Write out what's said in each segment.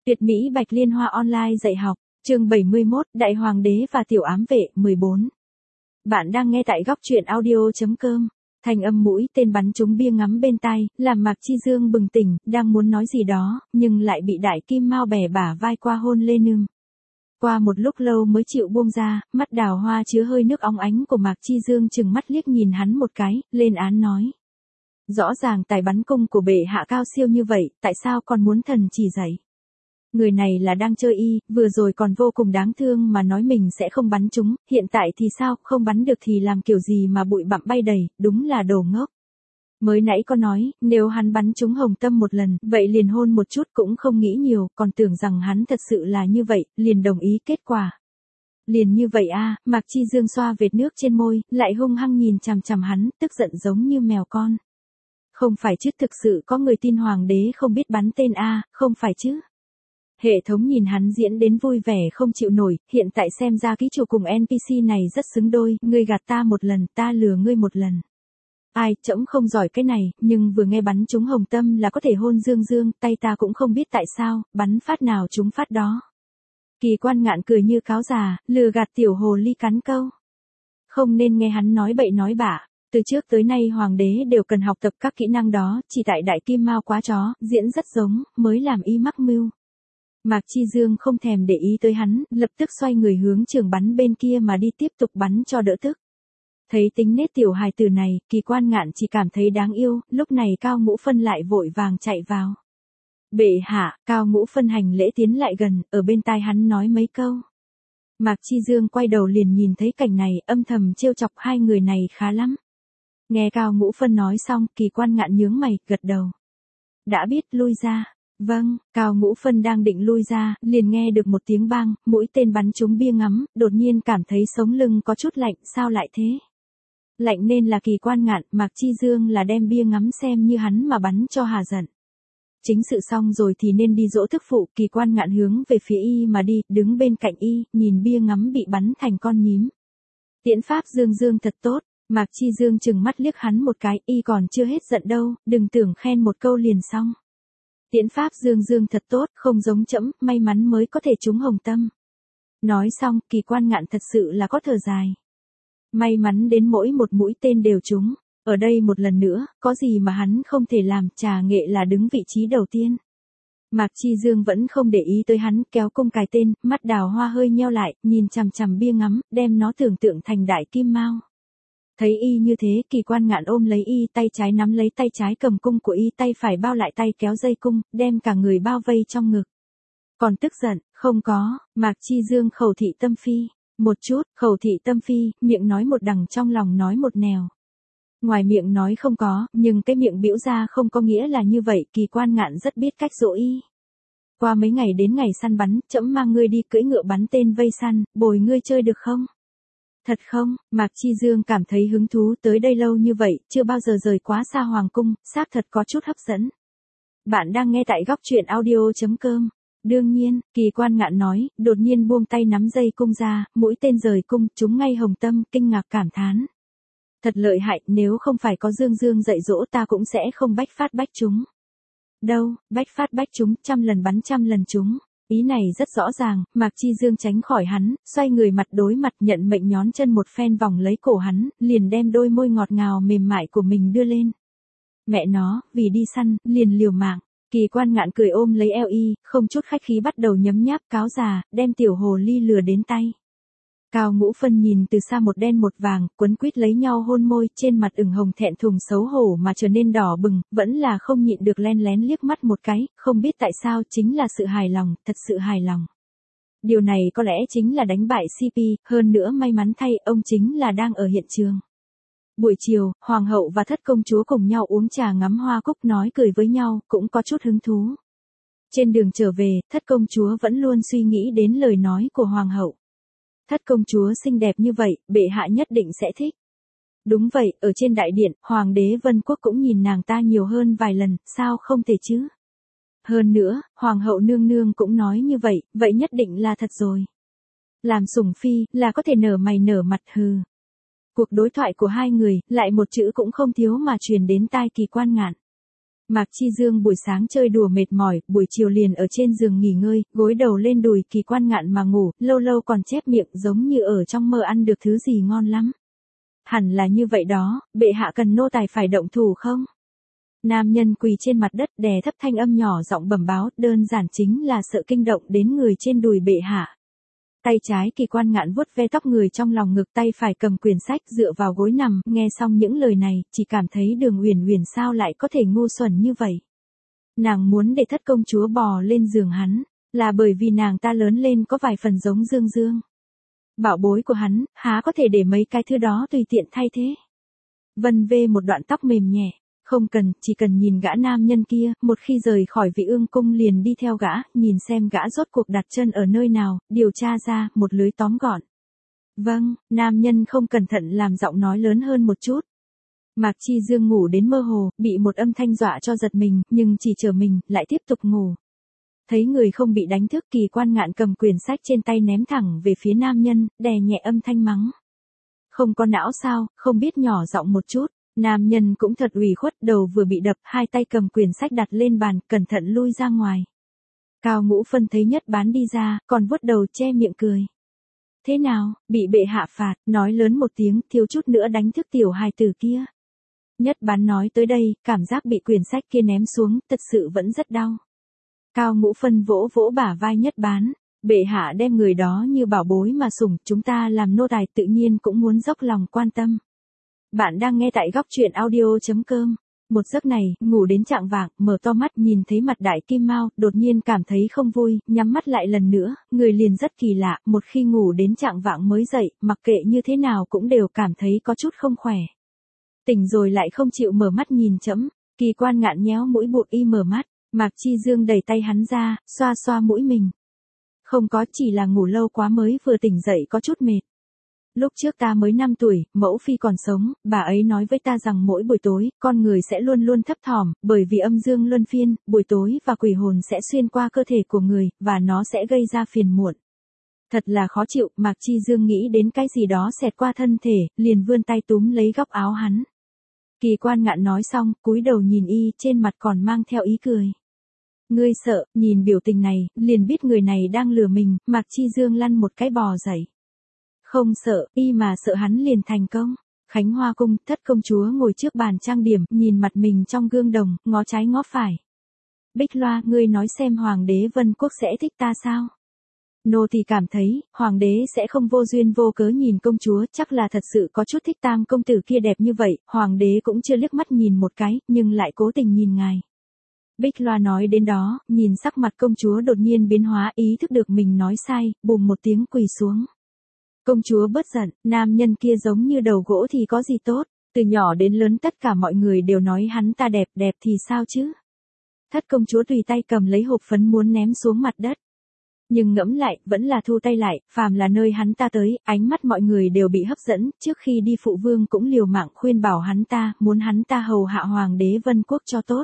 Tuyệt mỹ Bạch Liên Hoa online dạy học, chương 71, Đại Hoàng đế và Tiểu ám vệ, 14. Bạn đang nghe tại góc truyện audio.com. Thành âm mũi tên bắn trúng bia ngắm bên tai, làm Mạc Chi Dương bừng tỉnh, đang muốn nói gì đó, nhưng lại bị Đại Kim Mao bẻ bả vai qua hôn lên lưng. Qua một lúc lâu mới chịu buông ra, mắt đào hoa chứa hơi nước óng ánh của Mạc Chi Dương chừng mắt liếc nhìn hắn một cái, lên án nói. Rõ ràng tài bắn cung của bệ hạ cao siêu như vậy, tại sao còn muốn thần chỉ dạy? Người này là đang chơi y, vừa rồi còn vô cùng đáng thương mà nói mình sẽ không bắn chúng, hiện tại thì sao, không bắn được thì làm kiểu gì mà bụi bặm bay đầy, đúng là đồ ngốc. Mới nãy có nói, nếu hắn bắn trúng Hồng Tâm một lần, vậy liền hôn một chút cũng không nghĩ nhiều, còn tưởng rằng hắn thật sự là như vậy, liền đồng ý kết quả. Liền như vậy a, Mạc Chi Dương xoa vệt nước trên môi, lại hung hăng nhìn chằm chằm hắn, tức giận giống như mèo con. Không phải chứ, thực sự có người tin hoàng đế không biết bắn tên a, không phải chứ. Hệ thống nhìn hắn diễn đến vui vẻ không chịu nổi, hiện tại xem ra ký chủ cùng NPC này rất xứng đôi, ngươi gạt ta một lần, ta lừa ngươi một lần. Ai, trẫm không giỏi cái này, nhưng vừa nghe bắn trúng Hồng Tâm là có thể hôn Dương Dương, tay ta cũng không biết tại sao, bắn phát nào trúng phát đó. Kỳ Quan Ngạn cười như cáo già, lừa gạt tiểu hồ ly cắn câu. Không nên nghe hắn nói bậy nói bạ. Từ trước tới nay hoàng đế đều cần học tập các kỹ năng đó, chỉ tại Đại Kim Mao quá chó, diễn rất giống, mới làm y mắc mưu. Mạc Chi Dương không thèm để ý tới hắn, lập tức xoay người hướng trường bắn bên kia mà đi tiếp tục bắn cho đỡ tức. Thấy tính nết tiểu hài tử này, Kỳ Quan Ngạn chỉ cảm thấy đáng yêu, lúc này Cao Ngũ Phân lại vội vàng chạy vào. Bệ hạ, Cao Ngũ Phân hành lễ tiến lại gần, ở bên tai hắn nói mấy câu. Mạc Chi Dương quay đầu liền nhìn thấy cảnh này, âm thầm trêu chọc hai người này khá lắm. Nghe Cao Ngũ Phân nói xong, Kỳ Quan Ngạn nhướng mày, gật đầu. Đã biết, lui ra. Vâng, Cao Ngũ Phân đang định lui ra, liền nghe được một tiếng bang, mũi tên bắn trúng bia ngắm, đột nhiên cảm thấy sống lưng có chút lạnh, sao lại thế? Lạnh nên là Kỳ Quan Ngạn, Mạc Chi Dương là đem bia ngắm xem như hắn mà bắn cho hà giận. Chính sự xong rồi thì nên đi dỗ thức phụ, Kỳ Quan Ngạn hướng về phía y mà đi, đứng bên cạnh y, nhìn bia ngắm bị bắn thành con nhím. Tiễn pháp Dương Dương thật tốt. Mạc Chi Dương chừng mắt liếc hắn một cái, y còn chưa hết giận đâu, đừng tưởng khen một câu liền xong. Tiễn pháp Dương Dương thật tốt, không giống trẫm, may mắn mới có thể trúng Hồng Tâm. Nói xong, Kỳ Quan Ngạn thật sự là có thở dài. May mắn đến mỗi một mũi tên đều trúng, ở đây một lần nữa, có gì mà hắn không thể làm, trà nghệ là đứng vị trí đầu tiên. Mạc Chi Dương vẫn không để ý tới hắn, kéo cung cài tên, mắt đào hoa hơi nheo lại, nhìn chằm chằm bia ngắm, đem nó tưởng tượng thành Đại Kim Mao. Thấy y như thế, Kỳ Quan Ngạn ôm lấy y, tay trái nắm lấy tay trái cầm cung của y, tay phải bao lại tay kéo dây cung, đem cả người bao vây trong ngực. Còn tức giận, không có, Mạc Chi Dương khẩu thị tâm phi, một chút, khẩu thị tâm phi, miệng nói một đằng trong lòng nói một nẻo. Ngoài miệng nói không có, nhưng cái miệng biểu ra không có nghĩa là như vậy, Kỳ Quan Ngạn rất biết cách dỗ y. Qua mấy ngày đến ngày săn bắn, trẫm mang ngươi đi cưỡi ngựa bắn tên vây săn, bồi ngươi chơi được không? Thật không, Mạc Chi Dương cảm thấy hứng thú, tới đây lâu như vậy, chưa bao giờ rời quá xa hoàng cung, xác thật có chút hấp dẫn. Bạn đang nghe tại góc truyện audio.com. Đương nhiên, Kỳ Quan Ngạn nói, đột nhiên buông tay nắm dây cung ra, mũi tên rời cung, trúng ngay Hồng Tâm, kinh ngạc cảm thán. Thật lợi hại, nếu không phải có Dương Dương dạy dỗ ta cũng sẽ không bách phát bách trúng. Đâu, bách phát bách trúng, 100 lần bắn 100 lần trúng. Ý này rất rõ ràng, Mạc Chi Dương tránh khỏi hắn, xoay người mặt đối mặt nhận mệnh nhón chân một phen vòng lấy cổ hắn, liền đem đôi môi ngọt ngào mềm mại của mình đưa lên. Mẹ nó, vì đi săn, liền liều mạng. Kỳ Quan Ngạn cười ôm lấy eo y, không chút khách khí bắt đầu nhấm nháp cáo già, đem tiểu hồ ly lừa đến tay. Cao Ngũ Phân nhìn từ xa một đen một vàng, quấn quýt lấy nhau hôn môi, trên mặt ửng hồng thẹn thùng xấu hổ mà trở nên đỏ bừng, vẫn là không nhịn được len lén liếc mắt một cái, không biết tại sao, chính là sự hài lòng, thật sự hài lòng. Điều này có lẽ chính là đánh bại CP, hơn nữa may mắn thay, ông chính là đang ở hiện trường. Buổi chiều, Hoàng hậu và Thất công chúa cùng nhau uống trà ngắm hoa cúc nói cười với nhau, cũng có chút hứng thú. Trên đường trở về, Thất công chúa vẫn luôn suy nghĩ đến lời nói của Hoàng hậu. Thất công chúa xinh đẹp như vậy, bệ hạ nhất định sẽ thích. Đúng vậy, ở trên đại điện, Hoàng đế Vân Quốc cũng nhìn nàng ta nhiều hơn vài lần, sao không thể chứ? Hơn nữa, Hoàng hậu nương nương cũng nói như vậy, vậy nhất định là thật rồi. Làm sủng phi, là có thể nở mày nở mặt hừ. Cuộc đối thoại của hai người, lại một chữ cũng không thiếu mà truyền đến tai Kỳ Quan Ngạn. Mạc Chi Dương buổi sáng chơi đùa mệt mỏi, buổi chiều liền ở trên giường nghỉ ngơi, gối đầu lên đùi Kỳ Quan Ngạn mà ngủ, lâu lâu còn chép miệng giống như ở trong mơ ăn được thứ gì ngon lắm. Hẳn là như vậy đó, bệ hạ cần nô tài phải động thủ không? Nam nhân quỳ trên mặt đất đè thấp thanh âm nhỏ giọng bẩm báo, đơn giản chính là sợ kinh động đến người trên đùi bệ hạ. Tay trái Kỳ Quan Ngạn vuốt ve tóc người trong lòng ngực, tay phải cầm quyển sách dựa vào gối nằm, nghe xong những lời này, chỉ cảm thấy Đường Uyển Uyển sao lại có thể ngu xuẩn như vậy. Nàng muốn để thất công chúa bò lên giường hắn, là bởi vì nàng ta lớn lên có vài phần giống Dương Dương. Bảo bối của hắn, há có thể để mấy cái thứ đó tùy tiện thay thế. Vân vê một đoạn tóc mềm nhẹ. Không cần, chỉ cần nhìn gã nam nhân kia, một khi rời khỏi Vị Ương cung liền đi theo gã, nhìn xem gã rốt cuộc đặt chân ở nơi nào, điều tra ra, một lưới tóm gọn. Vâng, nam nhân không cẩn thận làm giọng nói lớn hơn một chút. Mạc Chi Dương ngủ đến mơ hồ, bị một âm thanh dọa cho giật mình, nhưng chỉ chờ mình, lại tiếp tục ngủ. Thấy người không bị đánh thức, Kỳ Quan Ngạn cầm quyển sách trên tay ném thẳng về phía nam nhân, đè nhẹ âm thanh mắng. Không có não sao, không biết nhỏ giọng một chút. Nam nhân cũng thật ủy khuất, đầu vừa bị đập, hai tay cầm quyển sách đặt lên bàn, cẩn thận lui ra ngoài. Cao Ngũ Phân thấy Nhất Bán đi ra, còn vuốt đầu che miệng cười. Thế nào, bị bệ hạ phạt, nói lớn một tiếng, thiếu chút nữa đánh thức tiểu hài tử kia. Nhất Bán nói tới đây, cảm giác bị quyển sách kia ném xuống, thật sự vẫn rất đau. Cao Ngũ Phân vỗ vỗ bả vai Nhất Bán. Bệ hạ đem người đó như bảo bối mà sủng, chúng ta làm nô tài tự nhiên cũng muốn dốc lòng quan tâm. Bạn đang nghe tại góc truyện audio.com. Một giấc này, ngủ đến chạng vạng, mở to mắt nhìn thấy mặt Đại Kim Mao, đột nhiên cảm thấy không vui, nhắm mắt lại lần nữa, người liền rất kỳ lạ, một khi ngủ đến chạng vạng mới dậy, mặc kệ như thế nào cũng đều cảm thấy có chút không khỏe. Tỉnh rồi lại không chịu mở mắt nhìn chẫm, Kỳ Quan Ngạn nhéo mũi bụt y mở mắt, Mạc Chi Dương đẩy tay hắn ra, xoa xoa mũi mình. Không có, chỉ là ngủ lâu quá mới vừa tỉnh dậy có chút mệt. Lúc trước ta mới 5 tuổi, mẫu phi còn sống, bà ấy nói với ta rằng mỗi buổi tối, con người sẽ luôn luôn thấp thỏm, bởi vì âm dương luân phiên, buổi tối và quỷ hồn sẽ xuyên qua cơ thể của người, và nó sẽ gây ra phiền muộn. Thật là khó chịu, Mạc Chi Dương nghĩ đến cái gì đó xẹt qua thân thể, liền vươn tay túm lấy góc áo hắn. Kỳ Quan Ngạn nói xong, cúi đầu nhìn y, trên mặt còn mang theo ý cười. Ngươi sợ, nhìn biểu tình này, liền biết người này đang lừa mình, Mạc Chi Dương lăn một cái bò dậy. Không sợ, y mà sợ hắn liền thành công. Khánh Hoa cung, thất công chúa ngồi trước bàn trang điểm, nhìn mặt mình trong gương đồng, ngó trái ngó phải. Bích Loa, ngươi nói xem hoàng đế Vân Quốc sẽ thích ta sao? Nô thì cảm thấy, hoàng đế sẽ không vô duyên vô cớ nhìn công chúa, chắc là thật sự có chút thích Tam công tử kia đẹp như vậy, hoàng đế cũng chưa liếc mắt nhìn một cái, nhưng lại cố tình nhìn ngài. Bích Loa nói đến đó, nhìn sắc mặt công chúa đột nhiên biến hóa, ý thức được mình nói sai, bùm một tiếng quỳ xuống. Công chúa bớt giận, nam nhân kia giống như đầu gỗ thì có gì tốt, từ nhỏ đến lớn tất cả mọi người đều nói hắn ta đẹp, đẹp thì sao chứ? Thất công chúa tùy tay cầm lấy hộp phấn muốn ném xuống mặt đất. Nhưng ngẫm lại, vẫn là thu tay lại, phàm là nơi hắn ta tới, ánh mắt mọi người đều bị hấp dẫn, trước khi đi phụ vương cũng liều mạng khuyên bảo hắn ta, muốn hắn ta hầu hạ hoàng đế Vân Quốc cho tốt.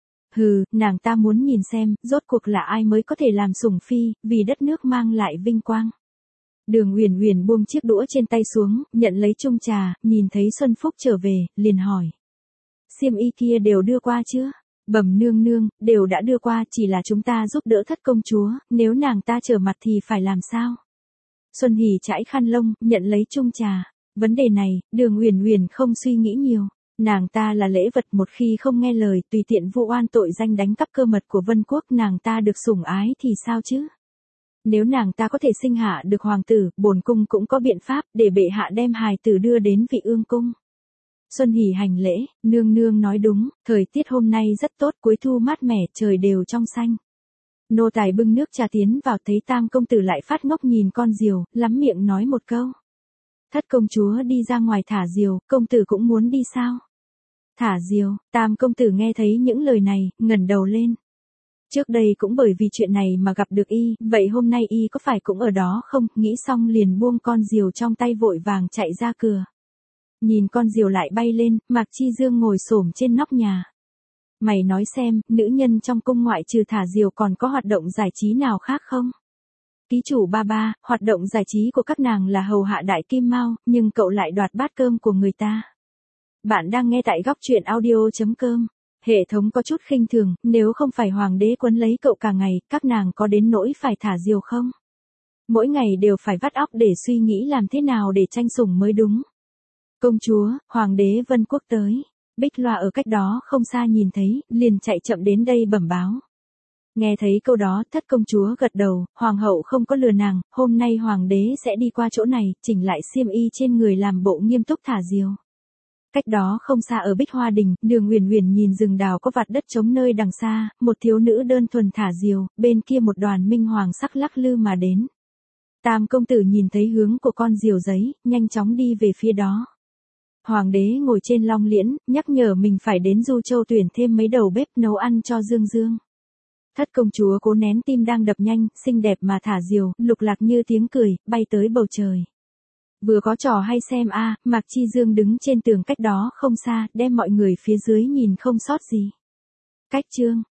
Hừ, nàng ta muốn nhìn xem, rốt cuộc là ai mới có thể làm sủng phi, vì đất nước mang lại vinh quang. Đường Uyển Uyển buông chiếc đũa trên tay xuống, nhận lấy chung trà, nhìn thấy Xuân Phúc trở về, liền hỏi. Xiêm y kia đều đưa qua chưa? Bẩm nương nương, đều đã đưa qua, chỉ là chúng ta giúp đỡ thất công chúa, nếu nàng ta trở mặt thì phải làm sao? Xuân Hỷ chải khăn lông, nhận lấy chung trà. Vấn đề này, Đường Uyển Uyển không suy nghĩ nhiều. Nàng ta là lễ vật, một khi không nghe lời, tùy tiện vu oan tội danh đánh cắp cơ mật của Vân Quốc, nàng ta được sủng ái thì sao chứ? Nếu nàng ta có thể sinh hạ được hoàng tử, bổn cung cũng có biện pháp để bệ hạ đem hài tử đưa đến Vị Ương cung. Xuân Hỷ hành lễ, nương nương nói đúng, thời tiết hôm nay rất tốt, cuối thu mát mẻ, trời đều trong xanh. Nô tài bưng nước trà tiến vào, thấy Tam công tử lại phát ngốc nhìn con diều, lắm miệng nói một câu. Thất công chúa đi ra ngoài thả diều, công tử cũng muốn đi sao? Thả diều, Tam công tử nghe thấy những lời này, ngẩng đầu lên. Trước đây cũng bởi vì chuyện này mà gặp được y, vậy hôm nay y có phải cũng ở đó không? Nghĩ xong liền buông con diều trong tay vội vàng chạy ra cửa. Nhìn con diều lại bay lên, Mạc Chi Dương ngồi xổm trên nóc nhà. Mày nói xem, nữ nhân trong cung ngoại trừ thả diều còn có hoạt động giải trí nào khác không? Ký chủ ba ba, hoạt động giải trí của các nàng là hầu hạ Đại Kim Mao, nhưng cậu lại đoạt bát cơm của người ta. Bạn đang nghe tại góc truyện audio.com. Hệ thống có chút khinh thường, nếu không phải hoàng đế quấn lấy cậu cả ngày, các nàng có đến nỗi phải thả diều không? Mỗi ngày đều phải vắt óc để suy nghĩ làm thế nào để tranh sủng mới đúng. Công chúa, hoàng đế Vân Quốc tới. Bích Loa ở cách đó không xa nhìn thấy, liền chạy chậm đến đây bẩm báo. Nghe thấy câu đó, thất công chúa gật đầu, hoàng hậu không có lừa nàng, hôm nay hoàng đế sẽ đi qua chỗ này, chỉnh lại xiêm y trên người làm bộ nghiêm túc thả diều. Cách đó không xa ở Bích Hoa Đình, Đường Uyển Uyển nhìn rừng đào có vạt đất trống nơi đằng xa, một thiếu nữ đơn thuần thả diều, bên kia một đoàn minh hoàng sắc lắc lư mà đến. Tam công tử nhìn thấy hướng của con diều giấy, nhanh chóng đi về phía đó. Hoàng đế ngồi trên long liễn, nhắc nhở mình phải đến Du Châu tuyển thêm mấy đầu bếp nấu ăn cho Dương Dương. Thất công chúa cố nén tim đang đập nhanh, xinh đẹp mà thả diều, lục lạc như tiếng cười, bay tới bầu trời. Vừa có trò hay xem a, Mạc Chi Dương đứng trên tường cách đó không xa, đem mọi người phía dưới nhìn không sót gì. Cách chương